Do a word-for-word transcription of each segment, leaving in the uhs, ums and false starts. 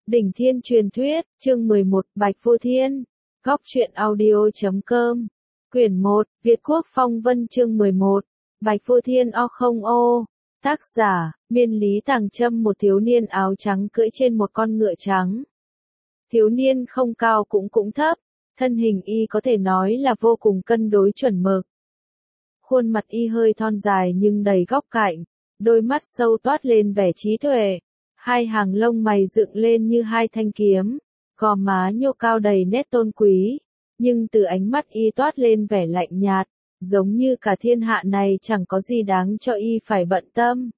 Đỉnh Thiên Truyền Thuyết, chương mười một, Bạch Vô Thiên. Góc truyện audio chấm com. Quyển một, Việt Quốc Phong Vân chương mười một. Bạch Vô Thiên o không ô. Tác giả, Miên Lý Tàng Trâm. Một thiếu niên áo trắng cưỡi trên một con ngựa trắng. Thiếu niên không cao cũng cũng thấp, thân hình y có thể nói là vô cùng cân đối chuẩn mực. Khuôn mặt y hơi thon dài nhưng đầy góc cạnh, đôi mắt sâu toát lên vẻ trí tuệ. Hai hàng lông mày dựng lên như hai thanh kiếm, gò má nhô cao đầy nét tôn quý, nhưng từ ánh mắt y toát lên vẻ lạnh nhạt, giống như cả thiên hạ này chẳng có gì đáng cho y phải bận tâm.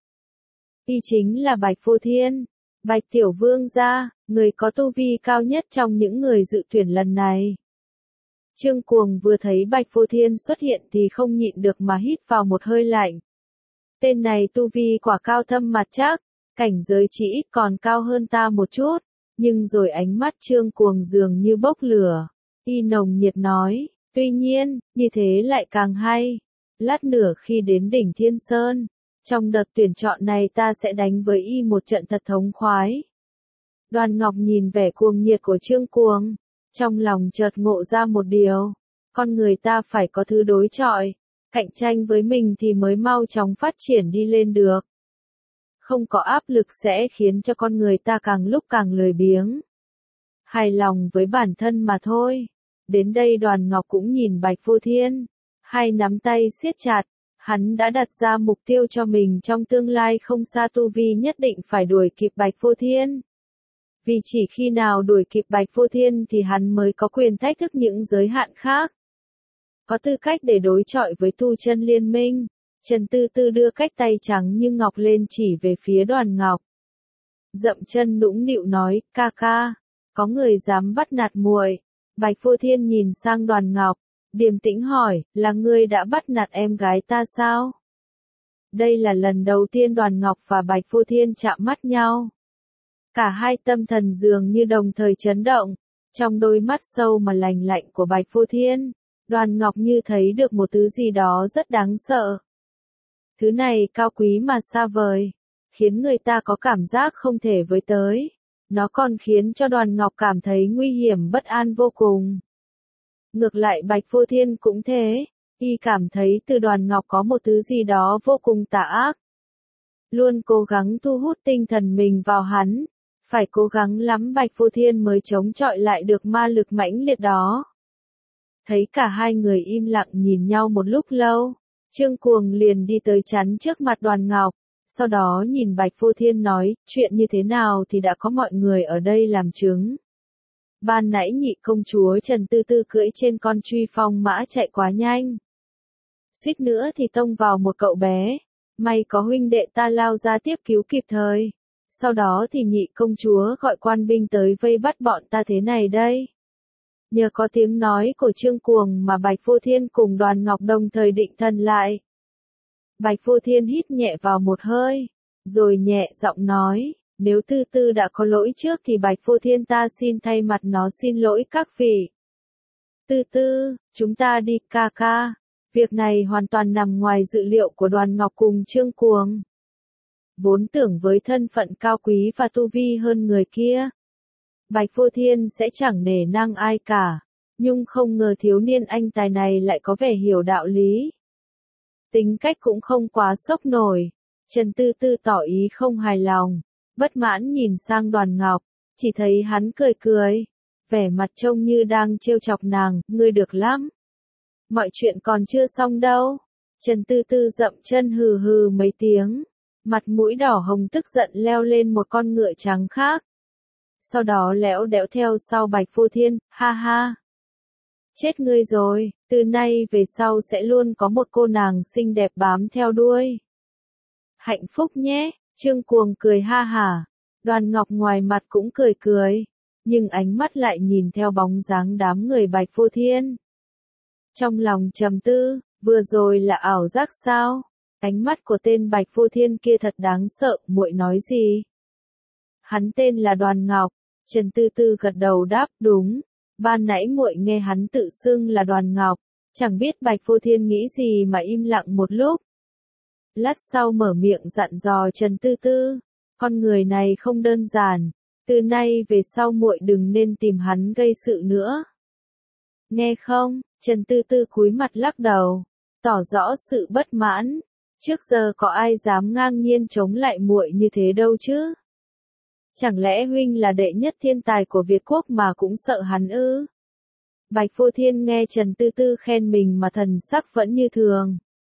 Y chính là Bạch Vô Thiên, Bạch Tiểu Vương gia, người có tu vi cao nhất trong những người dự tuyển lần này. Trương Cuồng vừa thấy Bạch Vô Thiên xuất hiện thì không nhịn được mà hít vào một hơi lạnh. Tên này tu vi quả cao thâm mặt chắc, cảnh giới chỉ ít còn cao hơn ta một chút, nhưng rồi ánh mắt Trương Cuồng dường như bốc lửa. Y nồng nhiệt nói, tuy nhiên, như thế lại càng hay. Lát nữa khi đến đỉnh Thiên Sơn, trong đợt tuyển chọn này ta sẽ đánh với y một trận thật thống khoái. Đoàn Ngọc nhìn vẻ cuồng nhiệt của Trương Cuồng, trong lòng chợt ngộ ra một điều, con người ta phải có thứ đối chọi, cạnh tranh với mình thì mới mau chóng phát triển đi lên được. Không có áp lực sẽ khiến cho con người ta càng lúc càng lười biếng. Hài lòng với bản thân mà thôi. Đến đây Đoàn Ngọc cũng nhìn Bạch Vô Thiên, hai nắm tay siết chặt, hắn đã đặt ra mục tiêu cho mình trong tương lai không xa, tu vi nhất định phải đuổi kịp Bạch Vô Thiên. Vì chỉ khi nào đuổi kịp Bạch Vô Thiên thì hắn mới có quyền thách thức những giới hạn khác. Có tư cách để đối chọi với tu chân liên minh. Trần Tư Tư đưa cách tay trắng như ngọc lên chỉ về phía Đoàn Ngọc. Dậm chân nũng nịu nói, ca ca, có người dám bắt nạt muội. Bạch Vô Thiên nhìn sang Đoàn Ngọc, điềm tĩnh hỏi, là ngươi đã bắt nạt em gái ta sao? Đây là lần đầu tiên Đoàn Ngọc và Bạch Vô Thiên chạm mắt nhau. Cả hai tâm thần dường như đồng thời chấn động, trong đôi mắt sâu mà lạnh lạnh của Bạch Vô Thiên, Đoàn Ngọc như thấy được một thứ gì đó rất đáng sợ. Thứ này cao quý mà xa vời, khiến người ta có cảm giác không thể với tới. Nó còn khiến cho Đoàn Ngọc cảm thấy nguy hiểm bất an vô cùng. Ngược lại Bạch Vô Thiên cũng thế, y cảm thấy từ Đoàn Ngọc có một thứ gì đó vô cùng tà ác. Luôn cố gắng thu hút tinh thần mình vào hắn, phải cố gắng lắm Bạch Vô Thiên mới chống chọi lại được ma lực mãnh liệt đó. Thấy cả hai người im lặng nhìn nhau một lúc lâu, Trương Cuồng liền đi tới chắn trước mặt Đoàn Ngọc, sau đó nhìn Bạch Vô Thiên nói, chuyện như thế nào thì đã có mọi người ở đây làm chứng. Ban nãy nhị công chúa Trần Tư Tư cưỡi trên con truy phong mã chạy quá nhanh. Suýt nữa thì tông vào một cậu bé, may có huynh đệ ta lao ra tiếp cứu kịp thời. Sau đó thì nhị công chúa gọi quan binh tới vây bắt bọn ta thế này đây. Nhờ có tiếng nói của Trương Cuồng mà Bạch Vô Thiên cùng Đoàn Ngọc đồng thời định thần lại. Bạch Vô Thiên hít nhẹ vào một hơi, rồi nhẹ giọng nói, nếu Tư Tư đã có lỗi trước thì Bạch Vô Thiên ta xin thay mặt nó xin lỗi các vị. Tư Tư, chúng ta đi ca ca. Việc này hoàn toàn nằm ngoài dự liệu của Đoàn Ngọc cùng Trương Cuồng. Vốn tưởng với thân phận cao quý và tu vi hơn người kia, Bạch Vô Thiên sẽ chẳng nể nang ai cả, nhưng không ngờ thiếu niên anh tài này lại có vẻ hiểu đạo lý. Tính cách cũng không quá sốc nổi. Trần Tư Tư tỏ ý không hài lòng, bất mãn nhìn sang Đoàn Ngọc, chỉ thấy hắn cười cười, vẻ mặt trông như đang trêu chọc nàng, ngươi được lắm. Mọi chuyện còn chưa xong đâu. Trần Tư Tư dậm chân hừ hừ mấy tiếng, mặt mũi đỏ hồng tức giận leo lên một con ngựa trắng khác. Sau đó lẽo đẽo theo sau Bạch Vô Thiên, ha ha. Chết ngươi rồi, từ nay về sau sẽ luôn có một cô nàng xinh đẹp bám theo đuôi. Hạnh phúc nhé, Trương Cuồng cười ha hả. Đoàn Ngọc ngoài mặt cũng cười cười, nhưng ánh mắt lại nhìn theo bóng dáng đám người Bạch Vô Thiên. Trong lòng trầm tư, vừa rồi là ảo giác sao? Ánh mắt của tên Bạch Vô Thiên kia thật đáng sợ, muội nói gì? Hắn tên là Đoàn Ngọc. Trần Tư Tư gật đầu đáp, đúng. Ban nãy muội nghe hắn tự xưng là Đoàn Ngọc, chẳng biết Bạch Vô Thiên nghĩ gì mà im lặng một lúc. Lát sau mở miệng dặn dò Trần Tư Tư, con người này không đơn giản, Từ nay về sau muội đừng nên tìm hắn gây sự nữa. Nghe không? Trần Tư Tư cúi mặt lắc đầu, tỏ rõ sự bất mãn. Trước giờ có ai dám ngang nhiên chống lại muội như thế đâu chứ? Chẳng lẽ huynh là đệ nhất thiên tài của Việt Quốc mà cũng sợ hắn ư? Bạch Vô Thiên nghe Trần Tư Tư khen mình mà thần sắc vẫn như thường.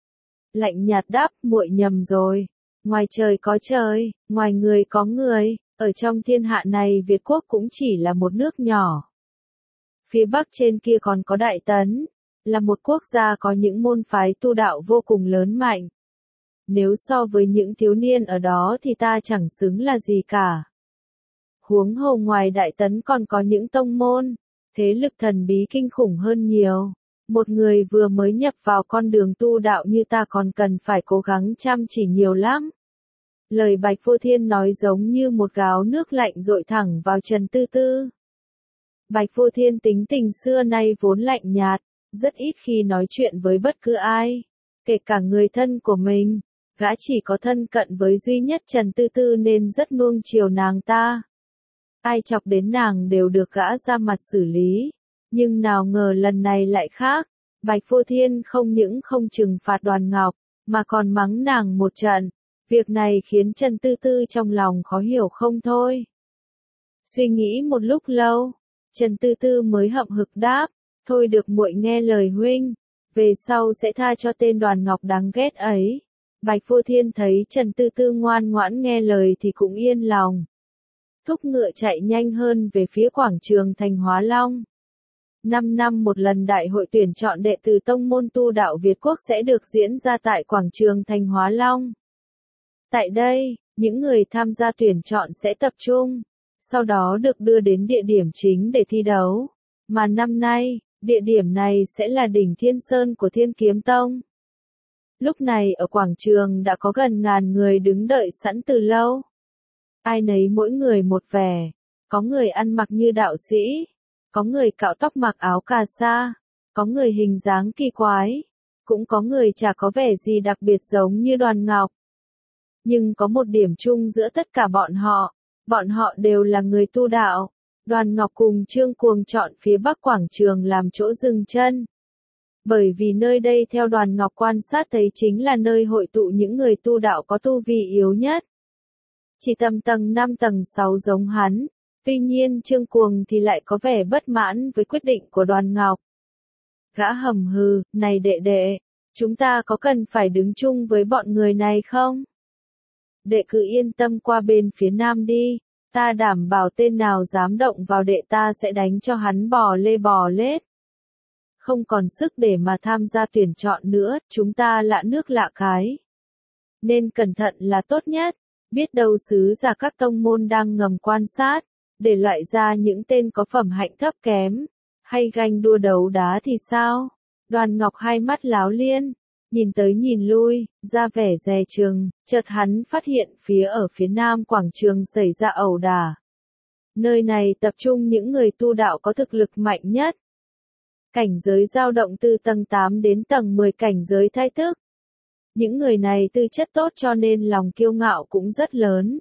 Lạnh nhạt đáp, muội nhầm rồi. Ngoài trời có trời, ngoài người có người, ở trong thiên hạ này Việt Quốc cũng chỉ là một nước nhỏ. Phía bắc trên kia còn có Đại Tấn, là một quốc gia có những môn phái tu đạo vô cùng lớn mạnh. Nếu so với những thiếu niên ở đó thì ta chẳng xứng là gì cả. Huống hồ ngoài Đại Tấn còn có những tông môn, thế lực thần bí kinh khủng hơn nhiều. Một người vừa mới nhập vào con đường tu đạo như ta còn cần phải cố gắng chăm chỉ nhiều lắm. Lời Bạch Vô Thiên nói giống như một gáo nước lạnh dội thẳng vào Trần Tư Tư. Bạch Vô Thiên tính tình xưa nay vốn lạnh nhạt, rất ít khi nói chuyện với bất cứ ai, kể cả người thân của mình. Gã chỉ có thân cận với duy nhất Trần Tư Tư nên rất nuông chiều nàng ta. Ai chọc đến nàng đều được gã ra mặt xử lý. Nhưng nào ngờ lần này lại khác. Bạch Vô Thiên không những không trừng phạt Đoàn Ngọc, mà còn mắng nàng một trận. Việc này khiến Trần Tư Tư trong lòng khó hiểu không thôi. Suy nghĩ một lúc lâu, Trần Tư Tư mới hậm hực đáp, thôi được muội nghe lời huynh, về sau sẽ tha cho tên Đoàn Ngọc đáng ghét ấy. Bạch Vô Thiên thấy Trần Tư Tư ngoan ngoãn nghe lời thì cũng yên lòng. Thúc ngựa chạy nhanh hơn về phía quảng trường thành Hóa Long. Năm năm một lần đại hội tuyển chọn đệ tử tông môn tu đạo Việt Quốc sẽ được diễn ra tại quảng trường thành Hóa Long. Tại đây, những người tham gia tuyển chọn sẽ tập trung, sau đó được đưa đến địa điểm chính để thi đấu. Mà năm nay, địa điểm này sẽ là đỉnh Thiên Sơn của Thiên Kiếm Tông. Lúc này ở quảng trường đã có gần ngàn người đứng đợi sẵn từ lâu. Ai nấy mỗi người một vẻ, có người ăn mặc như đạo sĩ, có người cạo tóc mặc áo cà sa, có người hình dáng kỳ quái, cũng có người chả có vẻ gì đặc biệt giống như Đoàn Ngọc. Nhưng có một điểm chung giữa tất cả bọn họ, bọn họ đều là người tu đạo. Đoàn Ngọc cùng Trương Cuồng chọn phía bắc quảng trường làm chỗ dừng chân. Bởi vì nơi đây theo Đoàn Ngọc quan sát thấy chính là nơi hội tụ những người tu đạo có tu vi yếu nhất. Chỉ tầm tầng năm tầng sáu giống hắn, tuy nhiên Trương Cuồng thì lại có vẻ bất mãn với quyết định của Đoàn Ngọc. Gã hầm hừ, này đệ đệ, chúng ta có cần phải đứng chung với bọn người này không? Đệ cứ yên tâm qua bên phía nam đi, ta đảm bảo tên nào dám động vào đệ ta sẽ đánh cho hắn bò lê bò lết. Không còn sức để mà tham gia tuyển chọn nữa, chúng ta lạ nước lạ cái. Nên cẩn thận là tốt nhất, biết đâu sứ giả các tông môn đang ngầm quan sát, để loại ra những tên có phẩm hạnh thấp kém, hay ganh đua đấu đá thì sao? Đoàn Ngọc hai mắt láo liên, nhìn tới nhìn lui, ra vẻ dè chừng, chợt hắn phát hiện phía ở phía nam quảng trường xảy ra ẩu đả. Nơi này tập trung những người tu đạo có thực lực mạnh nhất. Cảnh giới dao động từ tầng tám đến tầng mười cảnh giới thai tức. Những người này tư chất tốt cho nên lòng kiêu ngạo cũng rất lớn.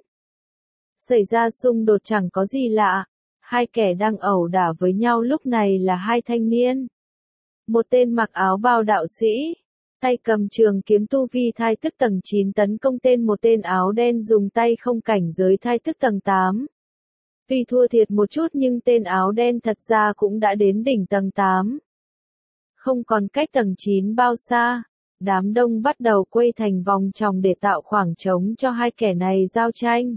Xảy ra xung đột chẳng có gì lạ, hai kẻ đang ẩu đả với nhau lúc này là hai thanh niên. Một tên mặc áo bào đạo sĩ, tay cầm trường kiếm tu vi thai tức tầng chín tấn công tên một tên áo đen dùng tay không cảnh giới thai tức tầng tám. Tuy thua thiệt một chút nhưng tên áo đen thật ra cũng đã đến đỉnh tầng tám. Không còn cách tầng chín bao xa, đám đông bắt đầu quay thành vòng tròn để tạo khoảng trống cho hai kẻ này giao tranh.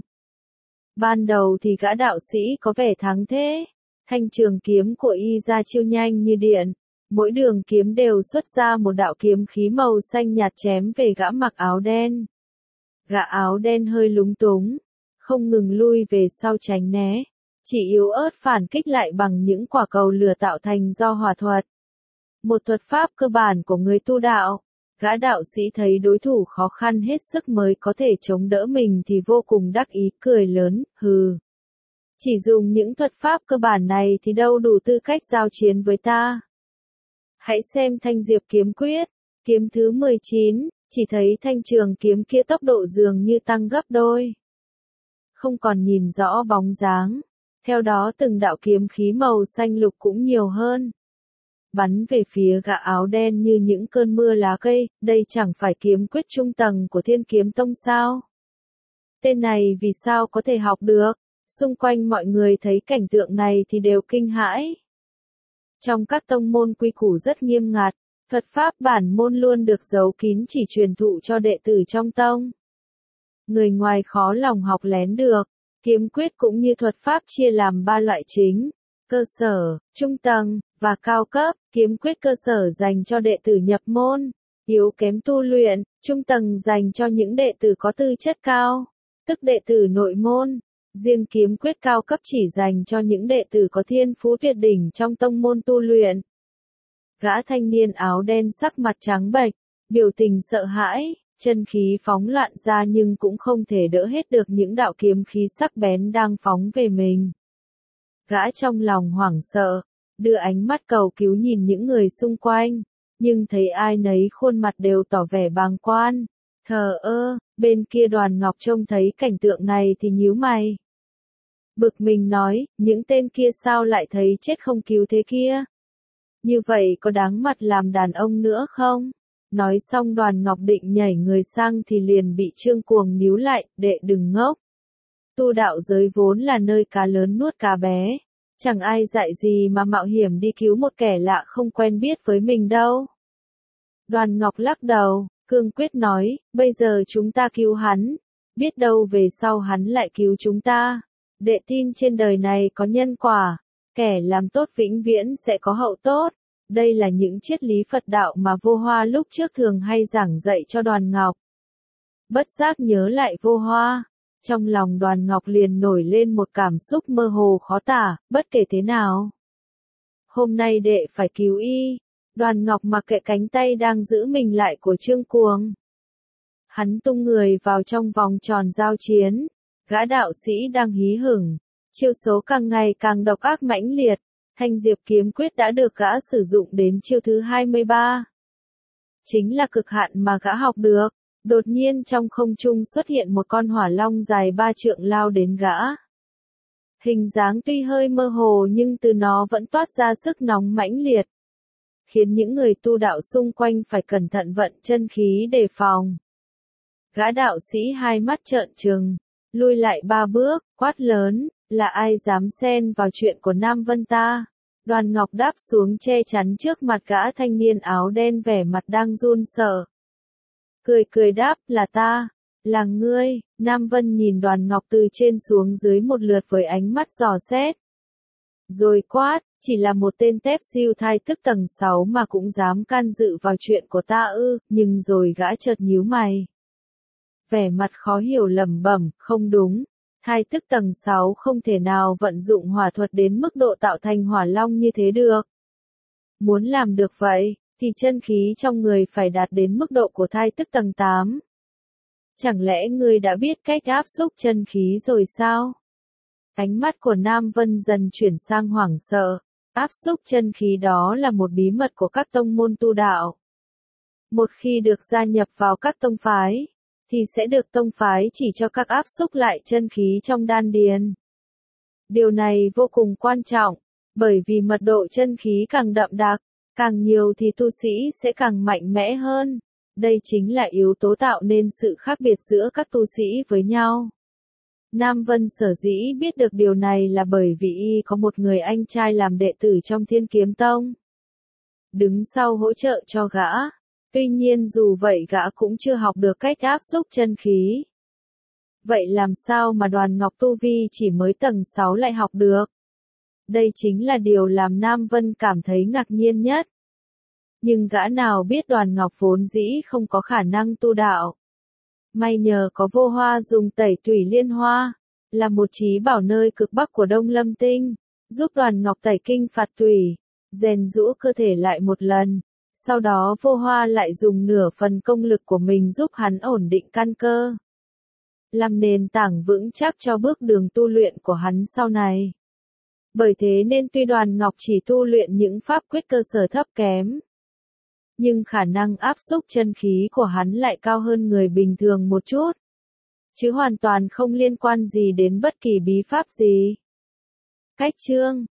Ban đầu thì gã đạo sĩ có vẻ thắng thế, thanh trường kiếm của y ra chiêu nhanh như điện, mỗi đường kiếm đều xuất ra một đạo kiếm khí màu xanh nhạt chém về gã mặc áo đen. Gã áo đen hơi lúng túng, không ngừng lui về sau tránh né, chỉ yếu ớt phản kích lại bằng những quả cầu lửa tạo thành do hỏa thuật. Một thuật pháp cơ bản của người tu đạo, gã đạo sĩ thấy đối thủ khó khăn hết sức mới có thể chống đỡ mình thì vô cùng đắc ý cười lớn, hừ. Chỉ dùng những thuật pháp cơ bản này thì đâu đủ tư cách giao chiến với ta. Hãy xem Thanh Diệp kiếm quyết, kiếm thứ mười chín, chỉ thấy thanh trường kiếm kia tốc độ dường như tăng gấp đôi. Không còn nhìn rõ bóng dáng. Theo đó từng đạo kiếm khí màu xanh lục cũng nhiều hơn. Bắn về phía gã áo đen như những cơn mưa lá cây, đây chẳng phải kiếm quyết trung tầng của Thiên Kiếm Tông sao? Tên này vì sao có thể học được? Xung quanh mọi người thấy cảnh tượng này thì đều kinh hãi. Trong các tông môn quy củ rất nghiêm ngặt, thuật pháp bản môn luôn được giấu kín chỉ truyền thụ cho đệ tử trong tông. Người ngoài khó lòng học lén được. Kiếm quyết cũng như thuật pháp chia làm ba loại chính, cơ sở, trung tầng, và cao cấp. Kiếm quyết cơ sở dành cho đệ tử nhập môn, yếu kém tu luyện, trung tầng dành cho những đệ tử có tư chất cao, tức đệ tử nội môn. Riêng kiếm quyết cao cấp chỉ dành cho những đệ tử có thiên phú tuyệt đỉnh trong tông môn tu luyện. Gã thanh niên áo đen sắc mặt trắng bệch, biểu tình sợ hãi, chân khí phóng loạn ra nhưng cũng không thể đỡ hết được những đạo kiếm khí sắc bén đang phóng về mình. Gã trong lòng hoảng sợ, đưa ánh mắt cầu cứu nhìn những người xung quanh, nhưng thấy ai nấy khuôn mặt đều tỏ vẻ bàng quan, thờ ơ. Bên kia Đoàn Ngọc trông thấy cảnh tượng này thì nhíu mày. Bực mình nói, những tên kia sao lại thấy chết không cứu thế kia? Như vậy có đáng mặt làm đàn ông nữa không? Nói xong Đoàn Ngọc định nhảy người sang thì liền bị Trương Cuồng níu lại, đệ đừng ngốc. Tu đạo giới vốn là nơi cá lớn nuốt cá bé. Chẳng ai dạy gì mà mạo hiểm đi cứu một kẻ lạ không quen biết với mình đâu. Đoàn Ngọc lắc đầu, cương quyết nói, bây giờ chúng ta cứu hắn. Biết đâu về sau hắn lại cứu chúng ta. Đệ tin trên đời này có nhân quả. Kẻ làm tốt vĩnh viễn sẽ có hậu tốt. Đây là những triết lý Phật đạo mà Vô Hoa lúc trước thường hay giảng dạy cho Đoàn Ngọc. Bất giác nhớ lại Vô Hoa. Trong lòng Đoàn Ngọc liền nổi lên một cảm xúc mơ hồ khó tả, bất kể thế nào. Hôm nay đệ phải cứu y. Đoàn Ngọc mặc kệ cánh tay đang giữ mình lại của Trương Cuồng. Hắn tung người vào trong vòng tròn giao chiến. Gã đạo sĩ đang hí hửng. Chiêu số càng ngày càng độc ác mãnh liệt. Thanh Diệp kiếm quyết đã được gã sử dụng đến chiêu thứ hai mươi ba. Chính là cực hạn mà gã học được. Đột nhiên trong không trung xuất hiện một con hỏa long dài ba trượng lao đến gã. Hình dáng tuy hơi mơ hồ nhưng từ nó vẫn toát ra sức nóng mãnh liệt. Khiến những người tu đạo xung quanh phải cẩn thận vận chân khí đề phòng. Gã đạo sĩ hai mắt trợn trừng, lui lại ba bước, quát lớn, là ai dám xen vào chuyện của Nam Vân ta? Đoàn Ngọc đáp xuống che chắn trước mặt gã thanh niên áo đen vẻ mặt đang run sợ. Cười cười đáp, là ta, là ngươi. Nam Vân nhìn Đoàn Ngọc từ trên xuống dưới một lượt với ánh mắt dò xét. Rồi quát, chỉ là một tên tép siêu thai tức tầng sáu mà cũng dám can dự vào chuyện của ta ư, nhưng rồi gã chợt nhíu mày. Vẻ mặt khó hiểu lẩm bẩm, không đúng, thai tức tầng sáu không thể nào vận dụng hỏa thuật đến mức độ tạo thành hỏa long như thế được. Muốn làm được vậy, thì chân khí trong người phải đạt đến mức độ của thai tức tầng tám. Chẳng lẽ ngươi đã biết cách áp xúc chân khí rồi sao? Ánh mắt của Nam Vân dần chuyển sang hoảng sợ. Áp xúc chân khí đó là một bí mật của các tông môn tu đạo. Một khi được gia nhập vào các tông phái, thì sẽ được tông phái chỉ cho các áp xúc lại chân khí trong đan điền. Điều này vô cùng quan trọng, bởi vì mật độ chân khí càng đậm đặc, càng nhiều thì tu sĩ sẽ càng mạnh mẽ hơn. Đây chính là yếu tố tạo nên sự khác biệt giữa các tu sĩ với nhau. Nam Vân sở dĩ biết được điều này là bởi vì y có một người anh trai làm đệ tử trong Thiên Kiếm Tông. Đứng sau hỗ trợ cho gã. Tuy nhiên dù vậy gã cũng chưa học được cách áp xúc chân khí. Vậy làm sao mà Đoàn Ngọc tu vi chỉ mới tầng sáu lại học được? Đây chính là điều làm Nam Vân cảm thấy ngạc nhiên nhất. Nhưng gã nào biết Đoàn Ngọc vốn dĩ không có khả năng tu đạo. May nhờ có Vô Hoa dùng tẩy tủy liên hoa, là một trí bảo nơi cực bắc của Đông Lâm Tinh, giúp Đoàn Ngọc tẩy kinh phạt tủy, rèn giũa cơ thể lại một lần. Sau đó Vô Hoa lại dùng nửa phần công lực của mình giúp hắn ổn định căn cơ, làm nền tảng vững chắc cho bước đường tu luyện của hắn sau này. Bởi thế nên tuy Đoàn Ngọc chỉ tu luyện những pháp quyết cơ sở thấp kém, nhưng khả năng áp xúc chân khí của hắn lại cao hơn người bình thường một chút, chứ hoàn toàn không liên quan gì đến bất kỳ bí pháp gì. Cách chương